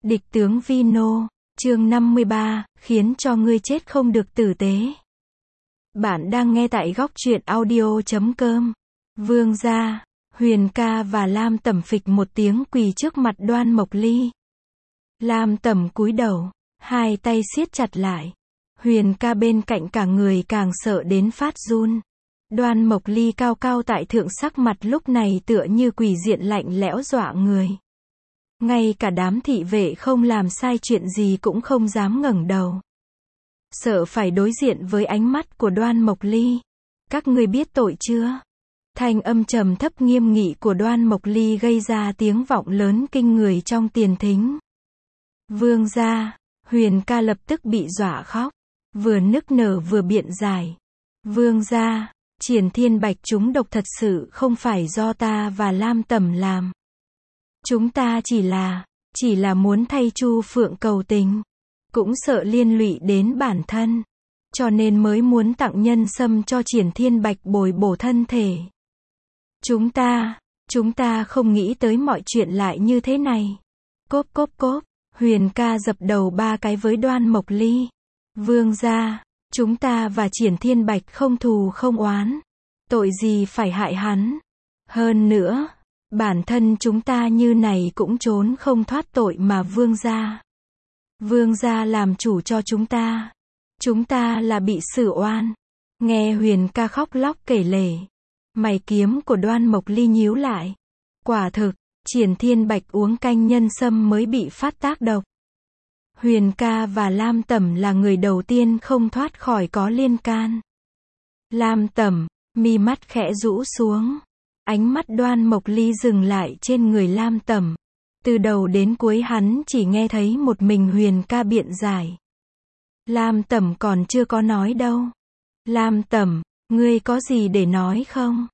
Địch tướng Vino, chương 53, khiến cho ngươi chết không được tử tế. Bạn đang nghe tại góc truyện audio.com. Vương gia, Huyền ca và Lam Tẩm phịch một tiếng quỳ trước mặt Đoan Mộc Ly. Lam Tẩm cúi đầu, hai tay siết chặt lại. Huyền ca bên cạnh cả người càng sợ đến phát run. Đoan Mộc Ly cao cao tại thượng, sắc mặt lúc này tựa như quỷ diện lạnh lẽo dọa người. Ngay cả đám thị vệ không làm sai chuyện gì cũng không dám ngẩng đầu. Sợ phải đối diện với ánh mắt của Đoan Mộc Ly. Các ngươi biết tội chưa? Thanh âm trầm thấp nghiêm nghị của Đoan Mộc Ly gây ra tiếng vọng lớn kinh người trong tiền thính. Vương gia, Huyền ca lập tức bị dọa khóc. Vừa nức nở vừa biện giải. Vương gia, Triển Thiên Bạch trúng độc thật sự không phải do ta và Lam Tẩm làm. Chúng ta chỉ là muốn thay Chu Phượng cầu tình. Cũng sợ liên lụy đến bản thân. Cho nên mới muốn tặng nhân sâm cho Triển Thiên Bạch bồi bổ thân thể. Chúng ta không nghĩ tới mọi chuyện lại như thế này. Cốp cốp cốp, Huyền ca dập đầu 3 cái với Đoan Mộc Ly. Vương gia, chúng ta và Triển Thiên Bạch không thù không oán. Tội gì phải hại hắn. Hơn nữa, bản thân chúng ta như này cũng trốn không thoát tội mà Vương gia. Vương gia làm chủ cho chúng ta. Chúng ta là bị xử oan. Nghe Huyền ca khóc lóc kể lể. Mày kiếm của Đoan Mộc Ly nhíu lại. Quả thực, Triển Thiên Bạch uống canh nhân sâm mới bị phát tác độc. Huyền ca và Lam Tẩm là người đầu tiên không thoát khỏi có liên can. Lam Tẩm, mi mắt khẽ rũ xuống. Ánh mắt Đoan Mộc Ly dừng lại trên người Lam Tẩm. Từ đầu đến cuối hắn chỉ nghe thấy một mình Huyền ca biện giải. Lam Tẩm còn chưa có nói đâu. Lam Tẩm, ngươi có gì để nói không?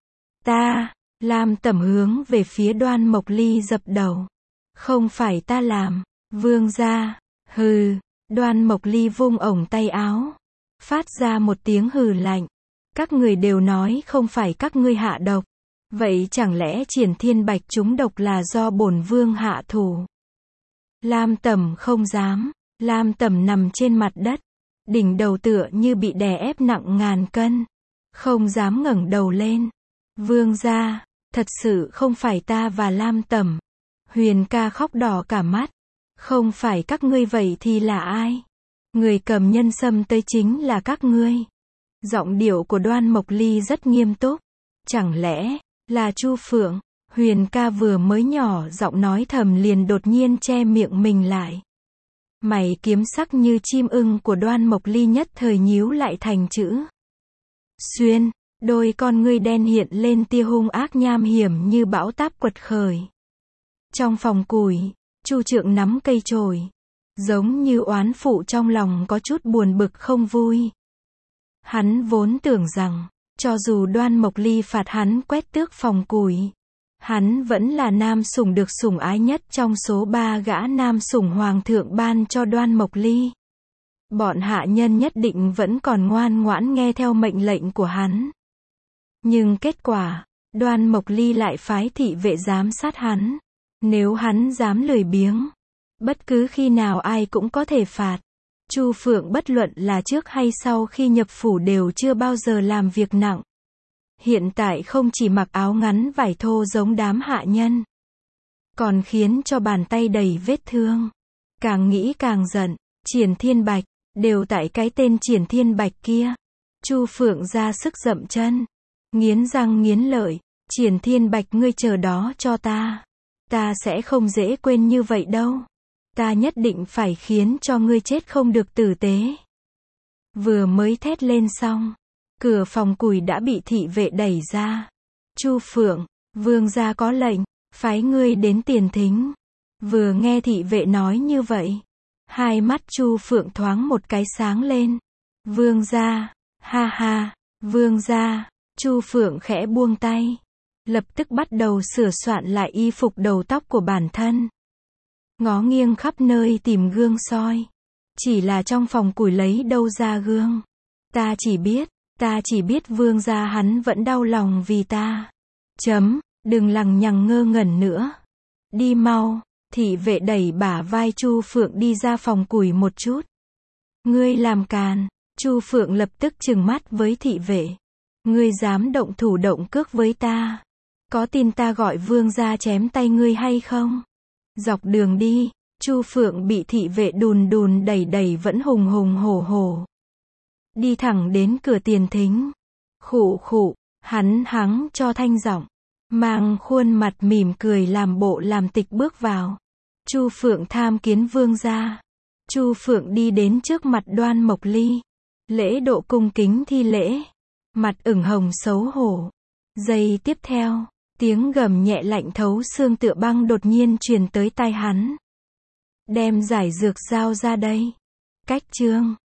Lam Tẩm hướng về phía Đoan Mộc Ly dập đầu. Không phải ta làm, Vương gia. Hừ, Đoan Mộc Ly vung ổng tay áo. Phát ra một tiếng hừ lạnh. Các người đều nói không phải các ngươi hạ độc. Vậy chẳng lẽ Triển Thiên Bạch trúng độc là do bổn vương hạ thủ? Lam Tẩm không dám. Lam Tẩm nằm trên mặt đất. Đỉnh đầu tựa như bị đè ép nặng ngàn cân. Không dám ngẩng đầu lên. Vương gia, thật sự không phải ta và Lam Tẩm. Huyền ca khóc đỏ cả mắt. Không phải các ngươi vậy thì là ai? Người cầm nhân sâm tới chính là các ngươi. Giọng điệu của Đoan Mộc Ly rất nghiêm túc. Chẳng lẽ là Chu Phượng? Huyền ca vừa mới nhỏ giọng nói thầm liền đột nhiên che miệng mình lại. Mày kiếm sắc như chim ưng của Đoan Mộc Ly nhất thời nhíu lại thành chữ xuyên. Đôi con ngươi đen hiện lên tia hung ác nham hiểm như bão táp quật khởi. Trong phòng củi, Chu Trượng nắm cây chổi, giống như oán phụ trong lòng có chút buồn bực không vui. Hắn vốn tưởng rằng, cho dù Đoan Mộc Ly phạt hắn quét tước phòng củi, hắn vẫn là nam sủng được sủng ái nhất trong số 3 gã nam sủng hoàng thượng ban cho Đoan Mộc Ly. Bọn hạ nhân nhất định vẫn còn ngoan ngoãn nghe theo mệnh lệnh của hắn. Nhưng kết quả, Đoan Mộc Ly lại phái thị vệ giám sát hắn. Nếu hắn dám lười biếng, bất cứ khi nào ai cũng có thể phạt. Chu Phượng bất luận là trước hay sau khi nhập phủ đều chưa bao giờ làm việc nặng. Hiện tại không chỉ mặc áo ngắn vải thô giống đám hạ nhân, còn khiến cho bàn tay đầy vết thương. Càng nghĩ càng giận. Triển Thiên Bạch, đều tại cái tên Triển Thiên Bạch kia. Chu Phượng ra sức dậm chân, nghiến răng nghiến lợi. Triển Thiên Bạch, ngươi chờ đó cho ta. Ta sẽ không dễ quên như vậy đâu. Ta nhất định phải khiến cho ngươi chết không được tử tế. Vừa mới thét lên xong, cửa phòng củi đã bị thị vệ đẩy ra. Chu Phượng, vương gia có lệnh, phái ngươi đến tiền thính. Vừa nghe thị vệ nói như vậy, hai mắt Chu Phượng thoáng một cái sáng lên. Vương gia, ha ha, vương gia. Chu Phượng khẽ buông tay. Lập tức bắt đầu sửa soạn lại y phục đầu tóc của bản thân. Ngó nghiêng khắp nơi tìm gương soi. Chỉ là trong phòng củi lấy đâu ra gương. Ta chỉ biết vương gia hắn vẫn đau lòng vì ta. Đừng lằng nhằng ngơ ngẩn nữa. Đi mau, Thị vệ đẩy bả vai Chu Phượng đi ra phòng củi một chút. Ngươi làm càn. Chu Phượng lập tức trừng mắt với thị vệ. Ngươi dám động thủ động cước với ta. Có tin ta gọi vương gia chém tay ngươi hay không? Dọc đường đi, Chu Phượng bị thị vệ đùn đùn đẩy đẩy vẫn hùng hùng hổ hổ. Đi thẳng đến cửa tiền thính. Khụ khụ, hắn hắng cho thanh giọng. Mang khuôn mặt mỉm cười làm bộ làm tịch bước vào. Chu Phượng tham kiến vương gia. Chu Phượng đi đến trước mặt Đoan Mộc Ly. Lễ độ cung kính thi lễ. Mặt ửng hồng xấu hổ. Giây tiếp theo, tiếng gầm nhẹ lạnh thấu xương tựa băng đột nhiên truyền tới tai hắn. Đem giải dược giao ra đây. Cách chương